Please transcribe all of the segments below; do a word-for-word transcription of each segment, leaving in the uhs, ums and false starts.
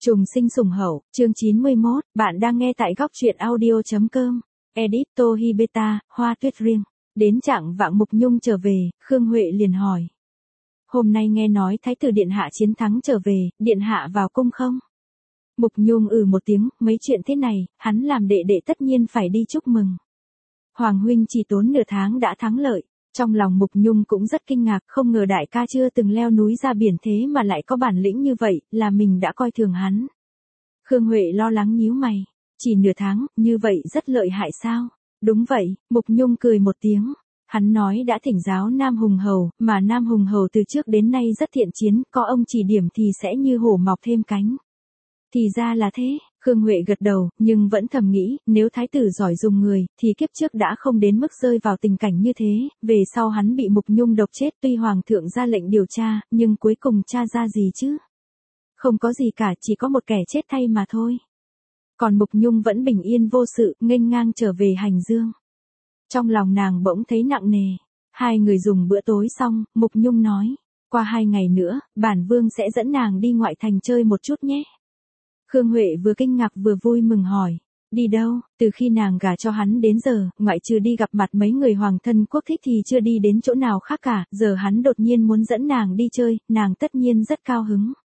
Trùng sinh sủng hậu, chương chín mươi mốt, bạn đang nghe tại góc truyện audio.com. Edit Tohibeta, Hoa Tuyết Riêng. Đến trạng vạng Mục Nhung trở về, Khương Huệ liền hỏi. Hôm nay nghe nói Thái tử Điện Hạ chiến thắng trở về, Điện Hạ vào cung không? Mục Nhung ừ một tiếng, mấy chuyện thế này, hắn làm đệ đệ tất nhiên phải đi chúc mừng. Hoàng huynh chỉ tốn nửa tháng đã thắng lợi. Trong lòng Mục Nhung cũng rất kinh ngạc, không ngờ đại ca chưa từng leo núi ra biển thế mà lại có bản lĩnh như vậy, là mình đã coi thường hắn. Khương Huệ lo lắng nhíu mày, chỉ nửa tháng, như vậy rất lợi hại sao? Đúng vậy, Mục Nhung cười một tiếng. Hắn nói đã thỉnh giáo Nam Hùng Hầu, mà Nam Hùng Hầu từ trước đến nay rất thiện chiến, có ông chỉ điểm thì sẽ như hổ mọc thêm cánh. Thì ra là thế, Khương Huệ gật đầu, nhưng vẫn thầm nghĩ, nếu thái tử giỏi dùng người, thì kiếp trước đã không đến mức rơi vào tình cảnh như thế, về sau hắn bị Mục Nhung độc chết tuy hoàng thượng ra lệnh điều tra, nhưng cuối cùng tra ra gì chứ? Không có gì cả, chỉ có một kẻ chết thay mà thôi. Còn Mục Nhung vẫn bình yên vô sự, nghênh ngang trở về Hành Dương. Trong lòng nàng bỗng thấy nặng nề. Hai người dùng bữa tối xong, Mục Nhung nói, qua hai ngày nữa, bản vương sẽ dẫn nàng đi ngoại thành chơi một chút nhé. Khương Huệ vừa kinh ngạc vừa vui mừng hỏi, đi đâu? Từ khi nàng gả cho hắn đến giờ, ngoại trừ đi gặp mặt mấy người hoàng thân quốc thích thì chưa đi đến chỗ nào khác cả, giờ hắn đột nhiên muốn dẫn nàng đi chơi, nàng tất nhiên rất cao hứng.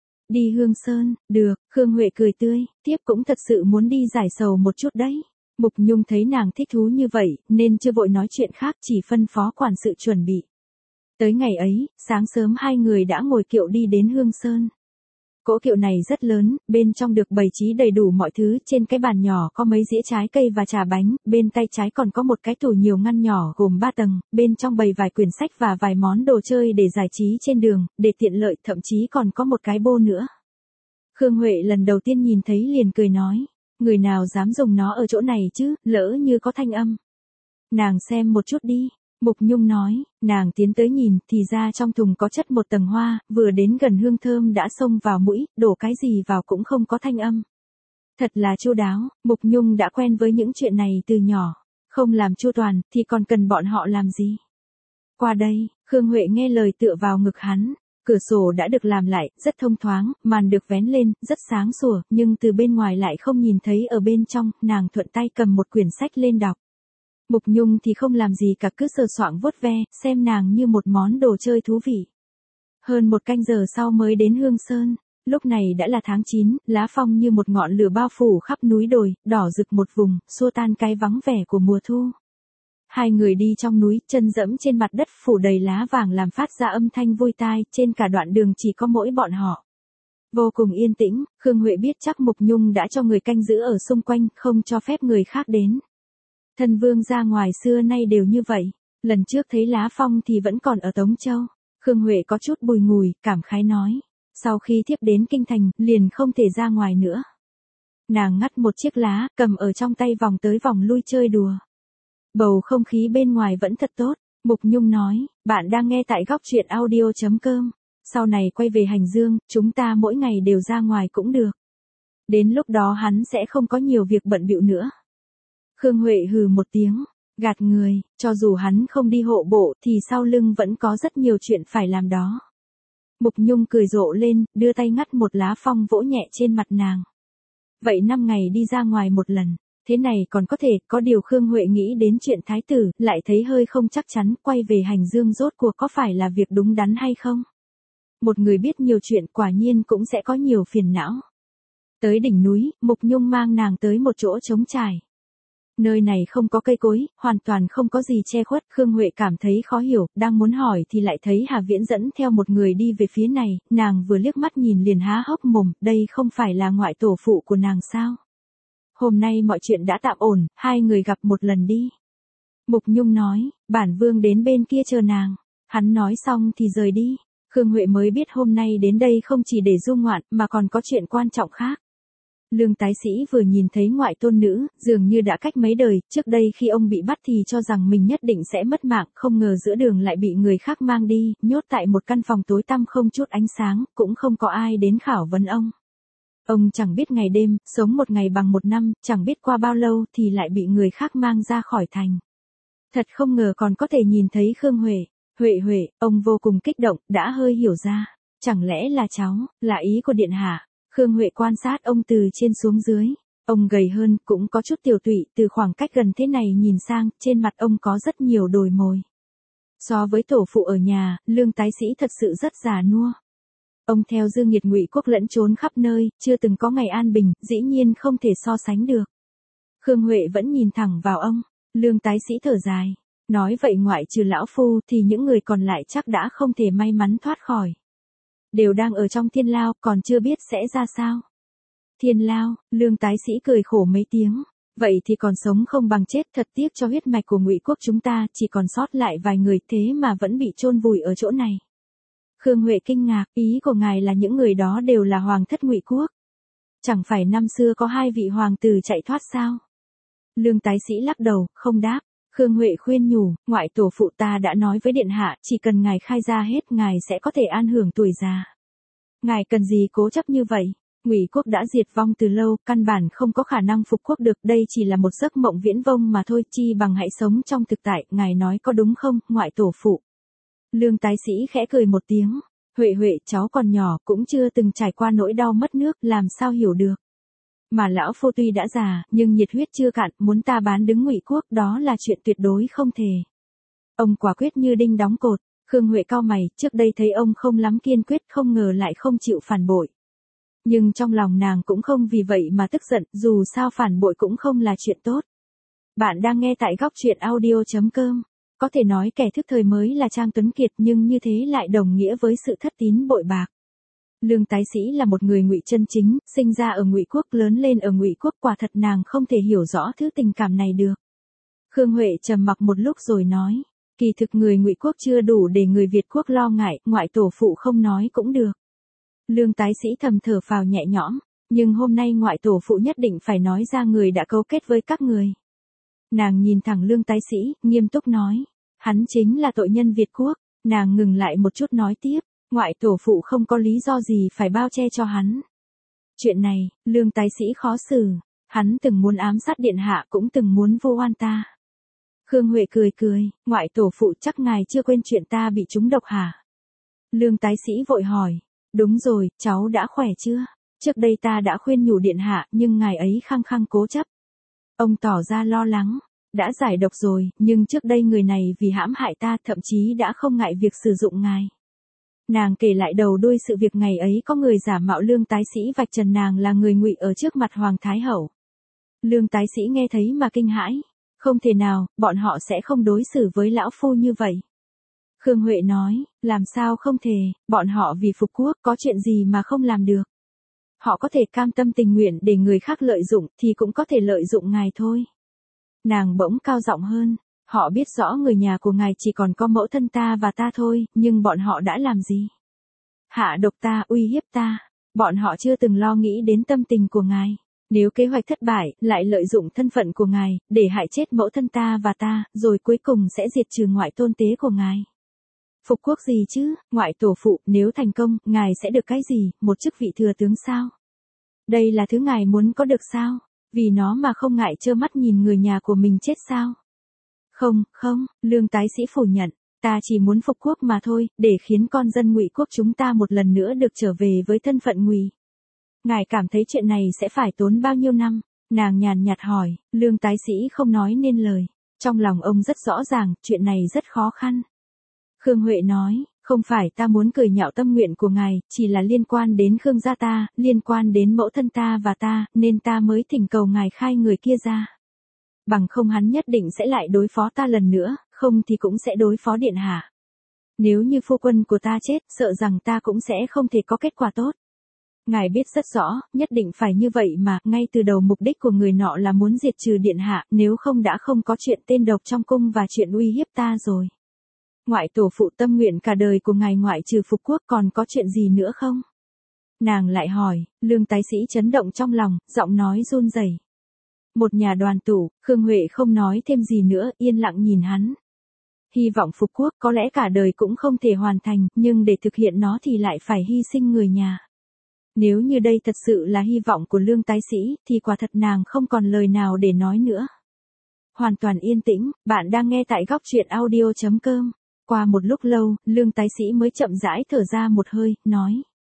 Đi Hương Sơn, được, Khương Huệ cười tươi, tiếp cũng thật sự muốn đi giải sầu một chút đấy. Mục Nhung thấy nàng thích thú như vậy, nên chưa vội nói chuyện khác, chỉ phân phó quản sự chuẩn bị. Tới ngày ấy, sáng sớm hai người đã ngồi kiệu đi đến Hương Sơn. Cỗ kiệu này rất lớn, bên trong được bày trí đầy đủ mọi thứ, trên cái bàn nhỏ có mấy dĩa trái cây và trà bánh, bên tay trái còn có một cái tủ nhiều ngăn nhỏ gồm ba tầng, bên trong bày vài quyển sách và vài món đồ chơi để giải trí trên đường, để tiện lợi, thậm chí còn có một cái bô nữa. Khương Huệ lần đầu tiên nhìn thấy liền cười nói, người nào dám dùng nó ở chỗ này chứ, lỡ như có thanh âm. Nàng xem một chút đi. Mục Nhung nói, nàng tiến tới nhìn, thì ra trong thùng có chất một tầng hoa, vừa đến gần hương thơm đã xông vào mũi, đổ cái gì vào cũng không có thanh âm. Thật là chu đáo, Mục Nhung đã quen với những chuyện này từ nhỏ, không làm chu toàn, thì còn cần bọn họ làm gì. Qua đây, Khương Huệ nghe lời tựa vào ngực hắn, cửa sổ đã được làm lại, rất thông thoáng, màn được vén lên, rất sáng sủa, nhưng từ bên ngoài lại không nhìn thấy ở bên trong, nàng thuận tay cầm một quyển sách lên đọc. Mục Nhung thì không làm gì cả, cứ sờ soạng vuốt ve, xem nàng như một món đồ chơi thú vị. Hơn một canh giờ sau mới đến Hương Sơn, lúc này đã là tháng chín, lá phong như một ngọn lửa bao phủ khắp núi đồi, đỏ rực một vùng, xua tan cái vắng vẻ của mùa thu. Hai người đi trong núi, chân dẫm trên mặt đất phủ đầy lá vàng làm phát ra âm thanh vui tai, trên cả đoạn đường chỉ có mỗi bọn họ. Vô cùng yên tĩnh, Khương Huệ biết chắc Mục Nhung đã cho người canh giữ ở xung quanh, không cho phép người khác đến. Thân vương ra ngoài xưa nay đều như vậy, lần trước thấy lá phong thì vẫn còn ở Tống Châu. Khương Huệ có chút bùi ngùi, cảm khái nói, sau khi thiếp đến kinh thành, liền không thể ra ngoài nữa. Nàng ngắt một chiếc lá, cầm ở trong tay vòng tới vòng lui chơi đùa. Bầu không khí bên ngoài vẫn thật tốt. Mục Nhung nói, bạn đang nghe tại góc truyện audio.com. Sau này quay về Hành Dương, chúng ta mỗi ngày đều ra ngoài cũng được. Đến lúc đó hắn sẽ không có nhiều việc bận bịu nữa. Khương Huệ hừ một tiếng, gạt người, cho dù hắn không đi hộ bộ thì sau lưng vẫn có rất nhiều chuyện phải làm đó. Mục Nhung cười rộ lên, đưa tay ngắt một lá phong vỗ nhẹ trên mặt nàng. Vậy năm ngày đi ra ngoài một lần, thế này còn có thể, có điều Khương Huệ nghĩ đến chuyện thái tử, lại thấy hơi không chắc chắn, quay về Hành Dương rốt cuộc có phải là việc đúng đắn hay không? Một người biết nhiều chuyện quả nhiên cũng sẽ có nhiều phiền não. Tới đỉnh núi, Mục Nhung mang nàng tới một chỗ trống trải. Nơi này không có cây cối, hoàn toàn không có gì che khuất, Khương Huệ cảm thấy khó hiểu, đang muốn hỏi thì lại thấy Hà Viễn dẫn theo một người đi về phía này, nàng vừa liếc mắt nhìn liền há hốc mồm, đây không phải là ngoại tổ phụ của nàng sao? Hôm nay mọi chuyện đã tạm ổn, hai người gặp một lần đi. Mục Nhung nói, bản vương đến bên kia chờ nàng. Hắn nói xong thì rời đi. Khương Huệ mới biết hôm nay đến đây không chỉ để du ngoạn mà còn có chuyện quan trọng khác. Lương Tái Sĩ vừa nhìn thấy ngoại tôn nữ, dường như đã cách mấy đời, trước đây khi ông bị bắt thì cho rằng mình nhất định sẽ mất mạng, không ngờ giữa đường lại bị người khác mang đi, nhốt tại một căn phòng tối tăm không chút ánh sáng, cũng không có ai đến khảo vấn ông. Ông chẳng biết ngày đêm, sống một ngày bằng một năm, chẳng biết qua bao lâu thì lại bị người khác mang ra khỏi thành. Thật không ngờ còn có thể nhìn thấy Khương Huệ. Huệ Huệ, ông vô cùng kích động, đã hơi hiểu ra. Chẳng lẽ là cháu, là ý của điện hạ. Khương Huệ quan sát ông từ trên xuống dưới. Ông gầy hơn, cũng có chút tiểu tụy, từ khoảng cách gần thế này nhìn sang, trên mặt ông có rất nhiều đồi mồi. So với tổ phụ ở nhà, Lương Tái Sĩ thật sự rất già nua. Ông theo Dương Nghiệt Ngụy Quốc lẫn trốn khắp nơi, chưa từng có ngày an bình, dĩ nhiên không thể so sánh được. Khương Huệ vẫn nhìn thẳng vào ông, Lương Tái Sĩ thở dài. Nói vậy ngoại trừ lão phu thì những người còn lại chắc đã không thể may mắn thoát khỏi. Đều đang ở trong thiên lao, còn chưa biết sẽ ra sao. Thiên lao, Lương Tái Sĩ cười khổ mấy tiếng. Vậy thì còn sống không bằng chết, thật tiếc cho huyết mạch của Ngụy Quốc chúng ta, chỉ còn sót lại vài người thế mà vẫn bị chôn vùi ở chỗ này. Khương Huệ kinh ngạc, ý của ngài là những người đó đều là hoàng thất Ngụy Quốc. Chẳng phải năm xưa có hai vị hoàng tử chạy thoát sao? Lương Tái Sĩ lắc đầu, không đáp. Khương Huệ khuyên nhủ, ngoại tổ phụ ta đã nói với điện hạ, chỉ cần ngài khai ra hết, ngài sẽ có thể an hưởng tuổi già. Ngài cần gì cố chấp như vậy? Ngụy Quốc đã diệt vong từ lâu, căn bản không có khả năng phục quốc được, đây chỉ là một giấc mộng viễn vông mà thôi, chi bằng hãy sống trong thực tại, ngài nói có đúng không, ngoại tổ phụ? Lương Tái Sĩ khẽ cười một tiếng, Huệ Huệ cháu còn nhỏ, cũng chưa từng trải qua nỗi đau mất nước, làm sao hiểu được. Mà lão phu tuy đã già, nhưng nhiệt huyết chưa cạn, muốn ta bán đứng Ngụy Quốc, đó là chuyện tuyệt đối không thể. Ông quả quyết như đinh đóng cột. Khương Huệ cau mày, trước đây thấy ông không lắm kiên quyết, không ngờ lại không chịu phản bội. Nhưng trong lòng nàng cũng không vì vậy mà tức giận, dù sao phản bội cũng không là chuyện tốt. Bạn đang nghe tại góc truyện audio chấm com. Có thể nói kẻ thức thời mới là Trang Tuấn Kiệt, nhưng như thế lại đồng nghĩa với sự thất tín bội bạc. Lương Tái Sĩ là một người Ngụy chân chính, sinh ra ở Ngụy Quốc, lớn lên ở Ngụy Quốc, quả thật nàng không thể hiểu rõ thứ tình cảm này được. Khương Huệ trầm mặc một lúc rồi nói, kỳ thực người Ngụy Quốc chưa đủ để người Việt Quốc lo ngại, ngoại tổ phụ không nói cũng được. Lương Tái Sĩ thầm thở phào nhẹ nhõm, nhưng hôm nay ngoại tổ phụ nhất định phải nói ra người đã cấu kết với các người. Nàng nhìn thẳng Lương Tái Sĩ, nghiêm túc nói, hắn chính là tội nhân Việt Quốc. Nàng ngừng lại một chút nói tiếp, ngoại tổ phụ không có lý do gì phải bao che cho hắn. Chuyện này, Lương Tái Sĩ khó xử, hắn từng muốn ám sát điện hạ, cũng từng muốn vu oan ta. Khương Huệ cười cười, ngoại tổ phụ chắc ngài chưa quên chuyện ta bị trúng độc hả? Lương Tái Sĩ vội hỏi, đúng rồi, cháu đã khỏe chưa? Trước đây ta đã khuyên nhủ điện hạ, nhưng ngài ấy khăng khăng cố chấp. Ông tỏ ra lo lắng, đã giải độc rồi, nhưng trước đây người này vì hãm hại ta, thậm chí đã không ngại việc sử dụng ngài. Nàng kể lại đầu đuôi sự việc ngày ấy có người giả mạo Lương Tái Sĩ vạch trần nàng là người Ngụy ở trước mặt Hoàng Thái Hậu. Lương Tái Sĩ nghe thấy mà kinh hãi, không thể nào, bọn họ sẽ không đối xử với lão phu như vậy. Khương Huệ nói, làm sao không thể, bọn họ vì phục quốc có chuyện gì mà không làm được. Họ có thể cam tâm tình nguyện để người khác lợi dụng, thì cũng có thể lợi dụng ngài thôi. Nàng bỗng cao giọng hơn, họ biết rõ người nhà của ngài chỉ còn có mẫu thân ta và ta thôi, nhưng bọn họ đã làm gì? Hạ độc ta, uy hiếp ta, bọn họ chưa từng lo nghĩ đến tâm tình của ngài. Nếu kế hoạch thất bại, lại lợi dụng thân phận của ngài, để hại chết mẫu thân ta và ta, rồi cuối cùng sẽ diệt trừ ngoại tôn tế của ngài. Phục quốc gì chứ, ngoại tổ phụ, nếu thành công, ngài sẽ được cái gì, một chức vị thừa tướng sao? Đây là thứ ngài muốn có được sao? Vì nó mà không ngại trơ mắt nhìn người nhà của mình chết sao? Không, không, Lương Tái Sĩ phủ nhận, ta chỉ muốn phục quốc mà thôi, để khiến con dân Ngụy Quốc chúng ta một lần nữa được trở về với thân phận Ngụy. Ngài cảm thấy chuyện này sẽ phải tốn bao nhiêu năm? Nàng nhàn nhạt hỏi, Lương Tái Sĩ không nói nên lời. Trong lòng ông rất rõ ràng, chuyện này rất khó khăn. Khương Huệ nói, không phải ta muốn cười nhạo tâm nguyện của ngài, chỉ là liên quan đến Khương gia ta, liên quan đến mẫu thân ta và ta, nên ta mới thỉnh cầu ngài khai người kia ra. Bằng không hắn nhất định sẽ lại đối phó ta lần nữa, không thì cũng sẽ đối phó điện hạ. Nếu như phu quân của ta chết, sợ rằng ta cũng sẽ không thể có kết quả tốt. Ngài biết rất rõ, nhất định phải như vậy mà, ngay từ đầu mục đích của người nọ là muốn diệt trừ điện hạ, nếu không đã không có chuyện tên độc trong cung và chuyện uy hiếp ta rồi. Ngoại tổ phụ tâm nguyện cả đời của ngài ngoại trừ phục quốc còn có chuyện gì nữa không? Nàng lại hỏi, Lương Tái Sĩ chấn động trong lòng, giọng nói run rẩy. Một nhà đoàn tụ, Khương Huệ không nói thêm gì nữa, yên lặng nhìn hắn. Hy vọng phục quốc có lẽ cả đời cũng không thể hoàn thành, nhưng để thực hiện nó thì lại phải hy sinh người nhà. Nếu như đây thật sự là hy vọng của Lương Tái Sĩ, thì quả thật nàng không còn lời nào để nói nữa. Hoàn toàn yên tĩnh, bạn đang nghe tại góc truyện audio chấm com. Qua một lúc lâu, Lương Tái Sĩ mới chậm rãi thở ra một hơi, nói.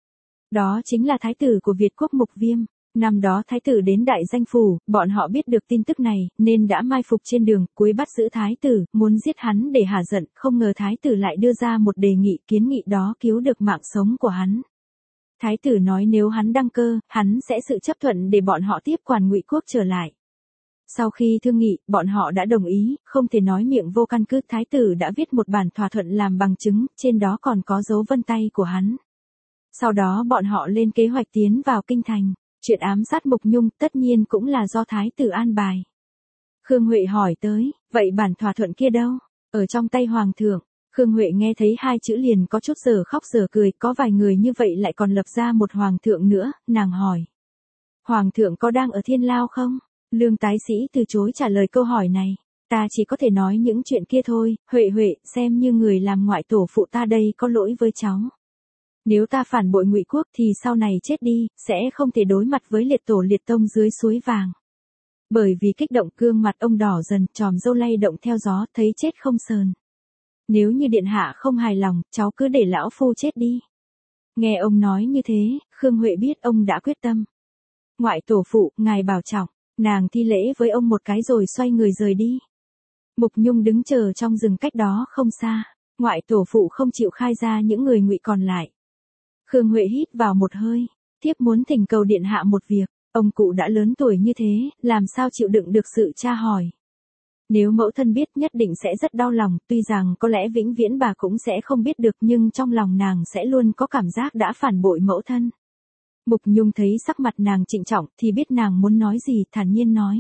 Đó chính là thái tử của Việt quốc Mục Viêm. Năm đó thái tử đến đại danh phủ, bọn họ biết được tin tức này, nên đã mai phục trên đường, cuối bắt giữ thái tử, muốn giết hắn để hả giận, không ngờ thái tử lại đưa ra một đề nghị, kiến nghị đó cứu được mạng sống của hắn. Thái tử nói nếu hắn đăng cơ, hắn sẽ sự chấp thuận để bọn họ tiếp quản Ngụy quốc trở lại. Sau khi thương nghị, bọn họ đã đồng ý, không thể nói miệng vô căn cứ, thái tử đã viết một bản thỏa thuận làm bằng chứng, trên đó còn có dấu vân tay của hắn. Sau đó bọn họ lên kế hoạch tiến vào kinh thành. Chuyện ám sát Mục Nhung tất nhiên cũng là do thái tử an bài. Khương Huệ hỏi tới, vậy bản thỏa thuận kia đâu? Ở trong tay hoàng thượng. Khương Huệ nghe thấy hai chữ liền có chút giờ khóc giờ cười, có vài người như vậy lại còn lập ra một hoàng thượng nữa, nàng hỏi. Hoàng thượng có đang ở thiên lao không? Lương Tái Sĩ từ chối trả lời câu hỏi này. Ta chỉ có thể nói những chuyện kia thôi, Huệ Huệ, xem như người làm ngoại tổ phụ ta đây có lỗi với cháu. Nếu ta phản bội Ngụy quốc thì sau này chết đi, sẽ không thể đối mặt với liệt tổ liệt tông dưới suối vàng. Bởi vì kích động gương mặt ông đỏ dần, tròm râu lay động theo gió, thấy chết không sờn. Nếu như điện hạ không hài lòng, cháu cứ để lão phu chết đi. Nghe ông nói như thế, Khương Huệ biết ông đã quyết tâm. Ngoại tổ phụ, ngài bảo trọng, nàng thi lễ với ông một cái rồi xoay người rời đi. Mục Nhung đứng chờ trong rừng cách đó không xa, ngoại tổ phụ không chịu khai ra những người Ngụy còn lại. Khương Huệ hít vào một hơi, thiếp muốn thỉnh cầu điện hạ một việc, ông cụ đã lớn tuổi như thế, làm sao chịu đựng được sự tra hỏi. Nếu mẫu thân biết nhất định sẽ rất đau lòng, tuy rằng có lẽ vĩnh viễn bà cũng sẽ không biết được nhưng trong lòng nàng sẽ luôn có cảm giác đã phản bội mẫu thân. Mục Nhung thấy sắc mặt nàng trịnh trọng thì biết nàng muốn nói gì, thản nhiên nói.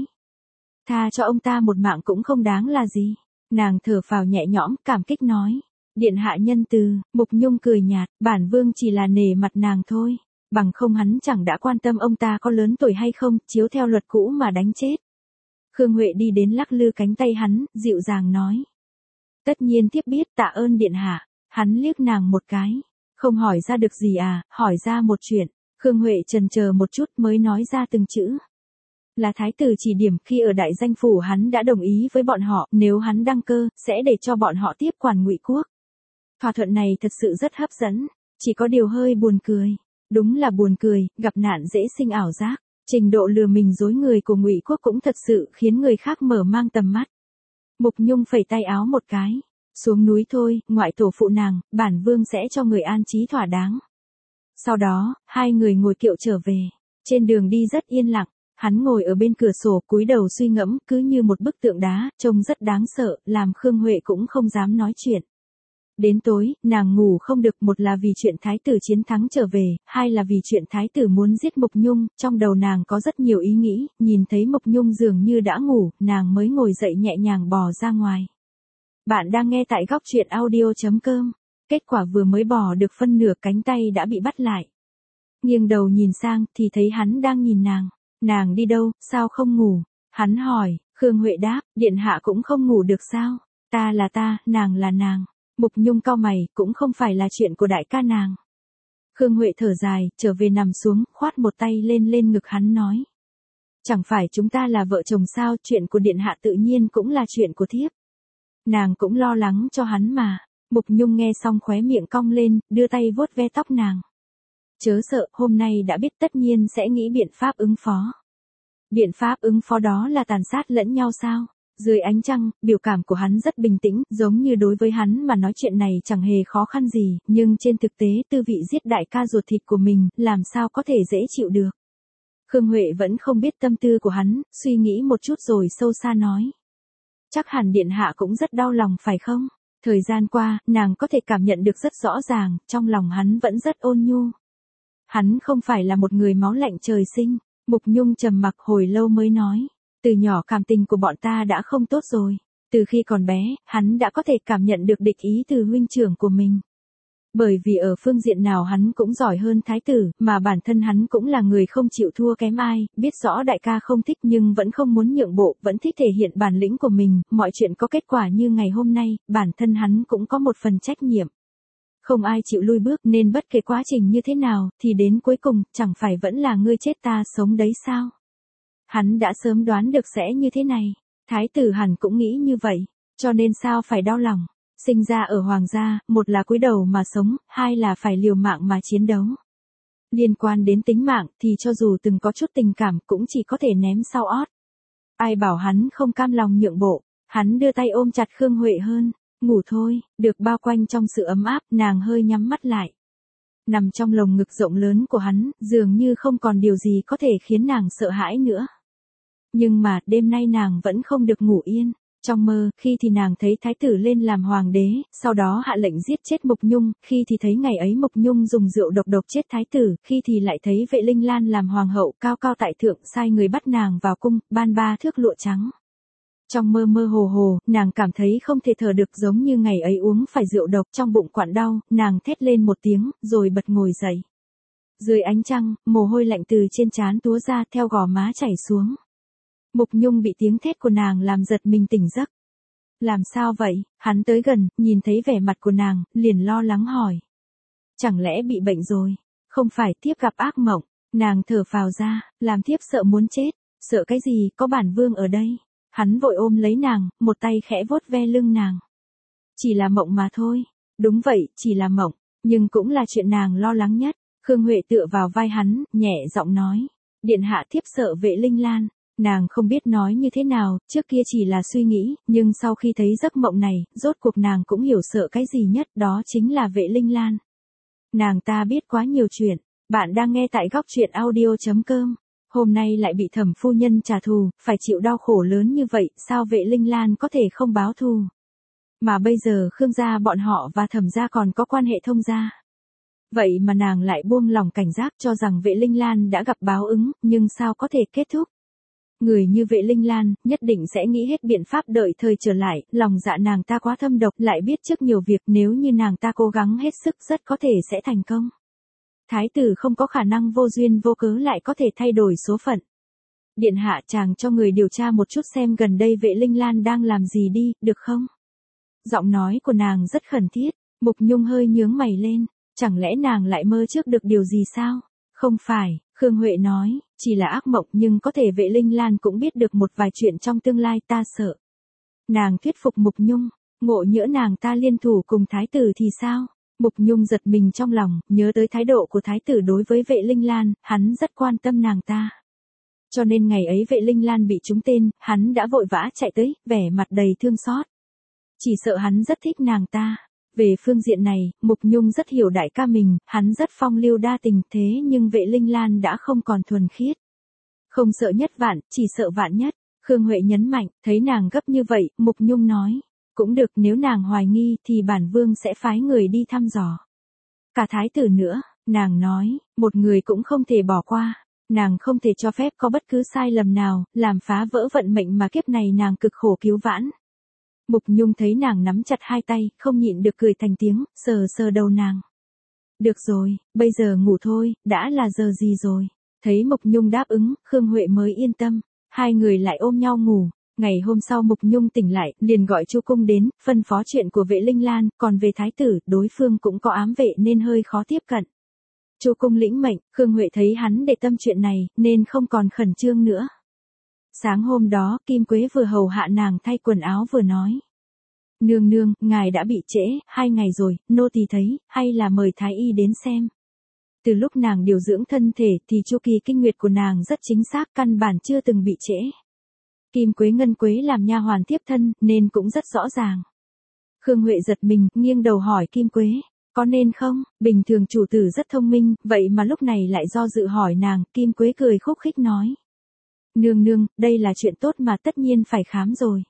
Tha cho ông ta một mạng cũng không đáng là gì. Nàng thở phào nhẹ nhõm, cảm kích nói. Điện hạ nhân từ, Mục Nhung cười nhạt, bản vương chỉ là nể mặt nàng thôi. Bằng không hắn chẳng đã quan tâm ông ta có lớn tuổi hay không, chiếu theo luật cũ mà đánh chết. Khương Huệ đi đến lắc lư cánh tay hắn, dịu dàng nói. Tất nhiên thiếp biết, tạ ơn điện hạ. Hắn liếc nàng một cái. Không hỏi ra được gì à, hỏi ra một chuyện. Khương Huệ chần chờ một chút mới nói ra từng chữ. Là thái tử chỉ điểm, khi ở đại danh phủ hắn đã đồng ý với bọn họ, nếu hắn đăng cơ, sẽ để cho bọn họ tiếp quản Ngụy quốc. Thỏa thuận này thật sự rất hấp dẫn, chỉ có điều hơi buồn cười. Đúng là buồn cười, gặp nạn dễ sinh ảo giác. Trình độ lừa mình dối người của Ngụy quốc cũng thật sự khiến người khác mở mang tầm mắt. Mục Nhung phẩy tay áo một cái. Xuống núi thôi, ngoại tổ phụ nàng, bản vương sẽ cho người an trí thỏa đáng. Sau đó, hai người ngồi kiệu trở về. Trên đường đi rất yên lặng, hắn ngồi ở bên cửa sổ cúi đầu suy ngẫm, cứ như một bức tượng đá, trông rất đáng sợ, làm Khương Huệ cũng không dám nói chuyện. Đến tối, nàng ngủ không được, một là vì chuyện thái tử chiến thắng trở về, hai là vì chuyện thái tử muốn giết Mục Nhung, trong đầu nàng có rất nhiều ý nghĩ, nhìn thấy Mục Nhung dường như đã ngủ, nàng mới ngồi dậy nhẹ nhàng bò ra ngoài. Bạn đang nghe tại góc truyện audio chấm com. Kết quả vừa mới bò được phân nửa cánh tay đã bị bắt lại. Nghiêng đầu nhìn sang thì thấy hắn đang nhìn nàng. Nàng đi đâu, sao không ngủ? Hắn hỏi, Khương Huệ đáp, điện hạ cũng không ngủ được sao? Ta là ta, nàng là nàng. Mục Nhung cau mày, cũng không phải là chuyện của đại ca nàng. Khương Huệ thở dài, trở về nằm xuống, khoát một tay lên lên ngực hắn nói. Chẳng phải chúng ta là vợ chồng sao, chuyện của điện hạ tự nhiên cũng là chuyện của thiếp. Nàng cũng lo lắng cho hắn mà. Mục Nhung nghe xong khóe miệng cong lên, đưa tay vuốt ve tóc nàng. Chớ sợ, hôm nay đã biết tất nhiên sẽ nghĩ biện pháp ứng phó. Biện pháp ứng phó đó là tàn sát lẫn nhau sao? Dưới ánh trăng, biểu cảm của hắn rất bình tĩnh, giống như đối với hắn mà nói chuyện này chẳng hề khó khăn gì, nhưng trên thực tế tư vị giết đại ca ruột thịt của mình, làm sao có thể dễ chịu được. Khương Huệ vẫn không biết tâm tư của hắn, suy nghĩ một chút rồi sâu xa nói. Chắc hẳn điện hạ cũng rất đau lòng phải không? Thời gian qua, nàng có thể cảm nhận được rất rõ ràng, trong lòng hắn vẫn rất ôn nhu. Hắn không phải là một người máu lạnh trời sinh. Mục Nhung trầm mặc hồi lâu mới nói. Từ nhỏ cảm tình của bọn ta đã không tốt rồi. Từ khi còn bé, hắn đã có thể cảm nhận được địch ý từ huynh trưởng của mình. Bởi vì ở phương diện nào hắn cũng giỏi hơn thái tử, mà bản thân hắn cũng là người không chịu thua kém ai, biết rõ đại ca không thích nhưng vẫn không muốn nhượng bộ, vẫn thích thể hiện bản lĩnh của mình, mọi chuyện có kết quả như ngày hôm nay, bản thân hắn cũng có một phần trách nhiệm. Không ai chịu lui bước nên bất kể quá trình như thế nào, thì đến cuối cùng, chẳng phải vẫn là ngươi chết ta sống đấy sao? Hắn đã sớm đoán được sẽ như thế này, thái tử hẳn cũng nghĩ như vậy, cho nên sao phải đau lòng. Sinh ra ở hoàng gia, một là cúi đầu mà sống, hai là phải liều mạng mà chiến đấu. Liên quan đến tính mạng thì cho dù từng có chút tình cảm cũng chỉ có thể ném sau ót. Ai bảo hắn không cam lòng nhượng bộ, hắn đưa tay ôm chặt Khương Huệ hơn, ngủ thôi, được bao quanh trong sự ấm áp, nàng hơi nhắm mắt lại. Nằm trong lồng ngực rộng lớn của hắn, dường như không còn điều gì có thể khiến nàng sợ hãi nữa. Nhưng mà, đêm nay nàng vẫn không được ngủ yên. Trong mơ, khi thì nàng thấy thái tử lên làm hoàng đế, sau đó hạ lệnh giết chết Mục Nhung, khi thì thấy ngày ấy Mục Nhung dùng rượu độc độc chết thái tử, khi thì lại thấy Vệ Linh Lan làm hoàng hậu cao cao tại thượng sai người bắt nàng vào cung, ban ba thước lụa trắng. Trong mơ mơ hồ hồ, nàng cảm thấy không thể thở được giống như ngày ấy uống phải rượu độc trong bụng quặn đau, nàng thét lên một tiếng, rồi bật ngồi dậy. Dưới ánh trăng, mồ hôi lạnh từ trên trán túa ra theo gò má chảy xuống. Mục Nhung bị tiếng thét của nàng làm giật mình tỉnh giấc. Làm sao vậy? Hắn tới gần, nhìn thấy vẻ mặt của nàng, liền lo lắng hỏi. Chẳng lẽ bị bệnh rồi? Không phải, thiếp gặp ác mộng. Nàng thở phào ra, làm thiếp sợ muốn chết. Sợ cái gì, có bản vương ở đây. Hắn vội ôm lấy nàng, một tay khẽ vuốt ve lưng nàng. Chỉ là mộng mà thôi. Đúng vậy, chỉ là mộng, nhưng cũng là chuyện nàng lo lắng nhất. Khương Huệ tựa vào vai hắn, nhẹ giọng nói. Điện hạ thiếp sợ Vệ Linh Lan. Nàng không biết nói như thế nào, trước kia chỉ là suy nghĩ, nhưng sau khi thấy giấc mộng này, rốt cuộc nàng cũng hiểu sợ cái gì nhất, đó chính là Vệ Linh Lan. Nàng ta biết quá nhiều chuyện. Bạn đang nghe tại góc truyện audio chấm com. Hôm nay lại bị Thẩm phu nhân trả thù, phải chịu đau khổ lớn như vậy, sao Vệ Linh Lan có thể không báo thù? Mà bây giờ Khương gia bọn họ và Thẩm gia còn có quan hệ thông gia. Vậy mà nàng lại buông lòng cảnh giác cho rằng Vệ Linh Lan đã gặp báo ứng, nhưng sao có thể kết thúc? Người như Vệ Linh Lan, nhất định sẽ nghĩ hết biện pháp đợi thời trở lại, lòng dạ nàng ta quá thâm độc, lại biết trước nhiều việc, nếu như nàng ta cố gắng hết sức rất có thể sẽ thành công. Thái tử không có khả năng vô duyên vô cớ lại có thể thay đổi số phận. Điện hạ chàng cho người điều tra một chút xem gần đây Vệ Linh Lan đang làm gì đi, được không? Giọng nói của nàng rất khẩn thiết, Mục Nhung hơi nhướng mày lên, chẳng lẽ nàng lại mơ trước được điều gì sao? Không phải, Khương Huệ nói, chỉ là ác mộng nhưng có thể Vệ Linh Lan cũng biết được một vài chuyện trong tương lai ta sợ. Nàng thuyết phục Mục Nhung, ngộ nhỡ nàng ta liên thủ cùng thái tử thì sao? Mục Nhung giật mình trong lòng, nhớ tới thái độ của thái tử đối với Vệ Linh Lan, hắn rất quan tâm nàng ta. Cho nên ngày ấy Vệ Linh Lan bị trúng tên, hắn đã vội vã chạy tới, vẻ mặt đầy thương xót. Chỉ sợ hắn rất thích nàng ta. Về phương diện này, Mục Nhung rất hiểu đại ca mình, hắn rất phong lưu đa tình thế nhưng Vệ Linh Lan đã không còn thuần khiết. Không sợ nhất vạn, chỉ sợ vạn nhất. Khương Huệ nhấn mạnh, thấy nàng gấp như vậy, Mục Nhung nói. Cũng được, nếu nàng hoài nghi thì bản vương sẽ phái người đi thăm dò. Cả thái tử nữa, nàng nói, một người cũng không thể bỏ qua. Nàng không thể cho phép có bất cứ sai lầm nào, làm phá vỡ vận mệnh mà kiếp này nàng cực khổ cứu vãn. Mục Nhung thấy nàng nắm chặt hai tay, không nhịn được cười thành tiếng, sờ sờ đầu nàng. Được rồi, bây giờ ngủ thôi, đã là giờ gì rồi. Thấy Mục Nhung đáp ứng, Khương Huệ mới yên tâm. Hai người lại ôm nhau ngủ. Ngày hôm sau Mục Nhung tỉnh lại, liền gọi Chu Cung đến, phân phó chuyện của Vệ Linh Lan, còn về thái tử, đối phương cũng có ám vệ nên hơi khó tiếp cận. Chu Cung lĩnh mệnh, Khương Huệ thấy hắn để tâm chuyện này, nên không còn khẩn trương nữa. Sáng hôm đó, Kim Quế vừa hầu hạ nàng thay quần áo vừa nói. Nương nương, ngài đã bị trễ, hai ngày rồi, nô tỳ thấy, hay là mời thái y đến xem. Từ lúc nàng điều dưỡng thân thể thì chu kỳ kinh nguyệt của nàng rất chính xác, căn bản chưa từng bị trễ. Kim Quế Ngân Quế làm nha hoàn tiếp thân, nên cũng rất rõ ràng. Khương Huệ giật mình, nghiêng đầu hỏi Kim Quế, có nên không? Bình thường chủ tử rất thông minh, vậy mà lúc này lại do dự hỏi nàng, Kim Quế cười khúc khích nói. Nương nương, đây là chuyện tốt mà tất nhiên phải khám rồi.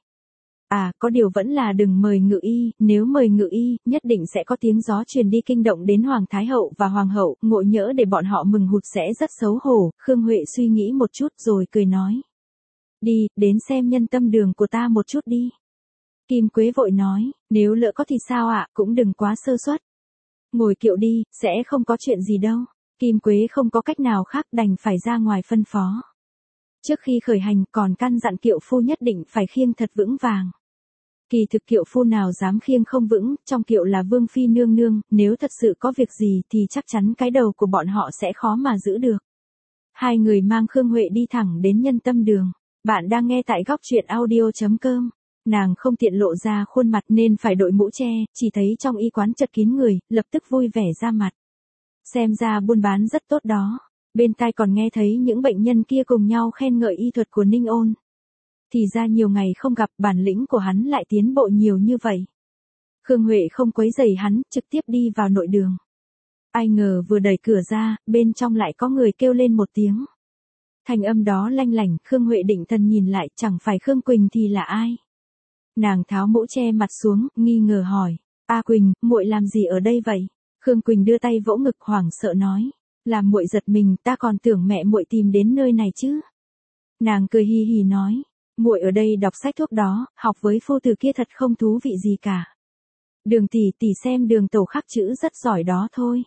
À, có điều vẫn là đừng mời ngự y, nếu mời ngự y, nhất định sẽ có tiếng gió truyền đi kinh động đến Hoàng Thái Hậu và Hoàng Hậu, ngộ nhỡ để bọn họ mừng hụt sẽ rất xấu hổ. Khương Huệ suy nghĩ một chút rồi cười nói. Đi, đến xem nhân tâm đường của ta một chút đi. Kim Quế vội nói, nếu lỡ có thì sao ạ, cũng đừng quá sơ suất. Ngồi kiệu đi, sẽ không có chuyện gì đâu. Kim Quế không có cách nào khác đành phải ra ngoài phân phó. Trước khi khởi hành còn căn dặn kiệu phu nhất định phải khiêng thật vững vàng. Kỳ thực kiệu phu nào dám khiêng không vững, trong kiệu là Vương Phi nương nương, nếu thật sự có việc gì thì chắc chắn cái đầu của bọn họ sẽ khó mà giữ được. Hai người mang Khương Huệ đi thẳng đến nhân tâm đường. Bạn đang nghe tại góc truyện audio chấm com. Nàng không tiện lộ ra khuôn mặt nên phải đội mũ che, chỉ thấy trong y quán chật kín người, lập tức vui vẻ ra mặt. Xem ra buôn bán rất tốt đó. Bên tai còn nghe thấy những bệnh nhân kia cùng nhau khen ngợi y thuật của Ninh Ôn. Thì ra nhiều ngày không gặp, bản lĩnh của hắn lại tiến bộ nhiều như vậy. Khương Huệ không quấy rầy hắn, trực tiếp đi vào nội đường. Ai ngờ vừa đẩy cửa ra, bên trong lại có người kêu lên một tiếng. Thanh âm đó lanh lảnh, Khương Huệ định thần nhìn lại, chẳng phải Khương Quỳnh thì là ai? Nàng tháo mũ che mặt xuống, nghi ngờ hỏi, A Quỳnh, muội làm gì ở đây vậy? Khương Quỳnh đưa tay vỗ ngực hoảng sợ nói, làm muội giật mình, ta còn tưởng mẹ muội tìm đến nơi này chứ. Nàng cười hi hi nói, muội ở đây đọc sách thuốc đó, học với phu tử kia thật không thú vị gì cả. Đường tỷ tỷ xem Đường tổ khắc chữ rất giỏi đó thôi.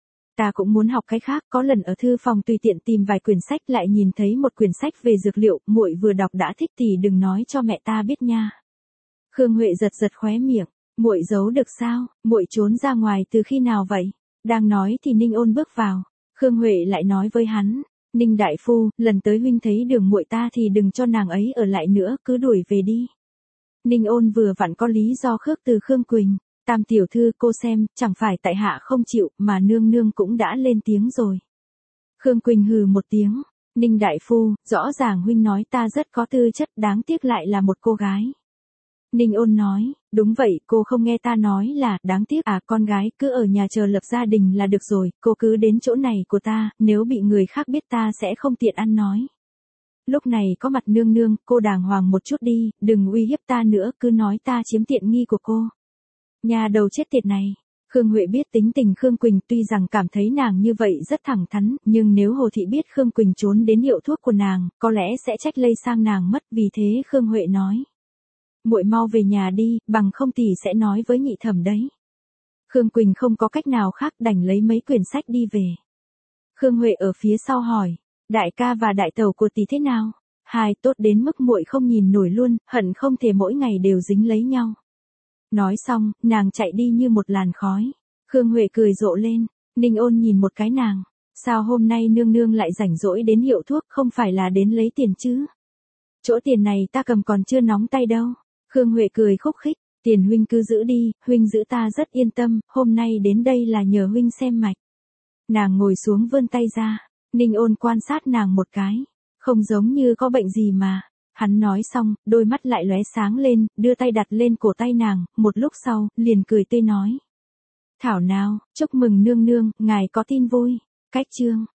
Ta cũng muốn học cái khác, có lần ở thư phòng tùy tiện tìm vài quyển sách lại nhìn thấy một quyển sách về dược liệu, muội vừa đọc đã thích thì đừng nói cho mẹ ta biết nha. Khương Huệ giật giật khóe miệng, muội giấu được sao, muội trốn ra ngoài từ khi nào vậy? Đang nói thì Ninh Ôn bước vào, Khương Huệ lại nói với hắn, Ninh đại phu, lần tới huynh thấy Đường muội ta thì đừng cho nàng ấy ở lại nữa, cứ đuổi về đi. Ninh Ôn vừa vặn có lý do khước từ Khương Quỳnh. Tam tiểu thư, cô xem, chẳng phải tại hạ không chịu, mà nương nương cũng đã lên tiếng rồi. Khương Quỳnh hừ một tiếng, Ninh đại phu, rõ ràng huynh nói ta rất có tư chất, đáng tiếc lại là một cô gái. Ninh Ôn nói, đúng vậy, cô không nghe ta nói là, đáng tiếc à, con gái cứ ở nhà chờ lập gia đình là được rồi, cô cứ đến chỗ này của ta, nếu bị người khác biết ta sẽ không tiện ăn nói. Lúc này có mặt nương nương, cô đàng hoàng một chút đi, đừng uy hiếp ta nữa, cứ nói ta chiếm tiện nghi của cô. Nhà đầu chết tiệt này. Khương Huệ biết tính tình Khương Quỳnh, tuy rằng cảm thấy nàng như vậy rất thẳng thắn, nhưng nếu Hồ Thị biết Khương Quỳnh trốn đến hiệu thuốc của nàng, có lẽ sẽ trách lây sang nàng mất, vì thế Khương Huệ nói. Muội mau về nhà đi, bằng không tỷ sẽ nói với nhị thẩm đấy. Khương Quỳnh không có cách nào khác, đành lấy mấy quyển sách đi về. Khương Huệ ở phía sau hỏi, đại ca và đại tẩu của tỷ thế nào? Hai tốt đến mức muội không nhìn nổi luôn, hận không thể mỗi ngày đều dính lấy nhau. Nói xong, nàng chạy đi như một làn khói. Khương Huệ cười rộ lên, Ninh Ôn nhìn một cái nàng. Sao hôm nay nương nương lại rảnh rỗi đến hiệu thuốc, không phải là đến lấy tiền chứ? Chỗ tiền này ta cầm còn chưa nóng tay đâu. Khương Huệ cười khúc khích, tiền huynh cứ giữ đi, huynh giữ ta rất yên tâm, hôm nay đến đây là nhờ huynh xem mạch. Nàng ngồi xuống vươn tay ra, Ninh Ôn quan sát nàng một cái, không giống như có bệnh gì mà. Hắn nói xong, đôi mắt lại lóe sáng lên, đưa tay đặt lên cổ tay nàng, một lúc sau, liền cười tươi nói. Thảo nào, chúc mừng nương nương, ngài có tin vui. Cách chương.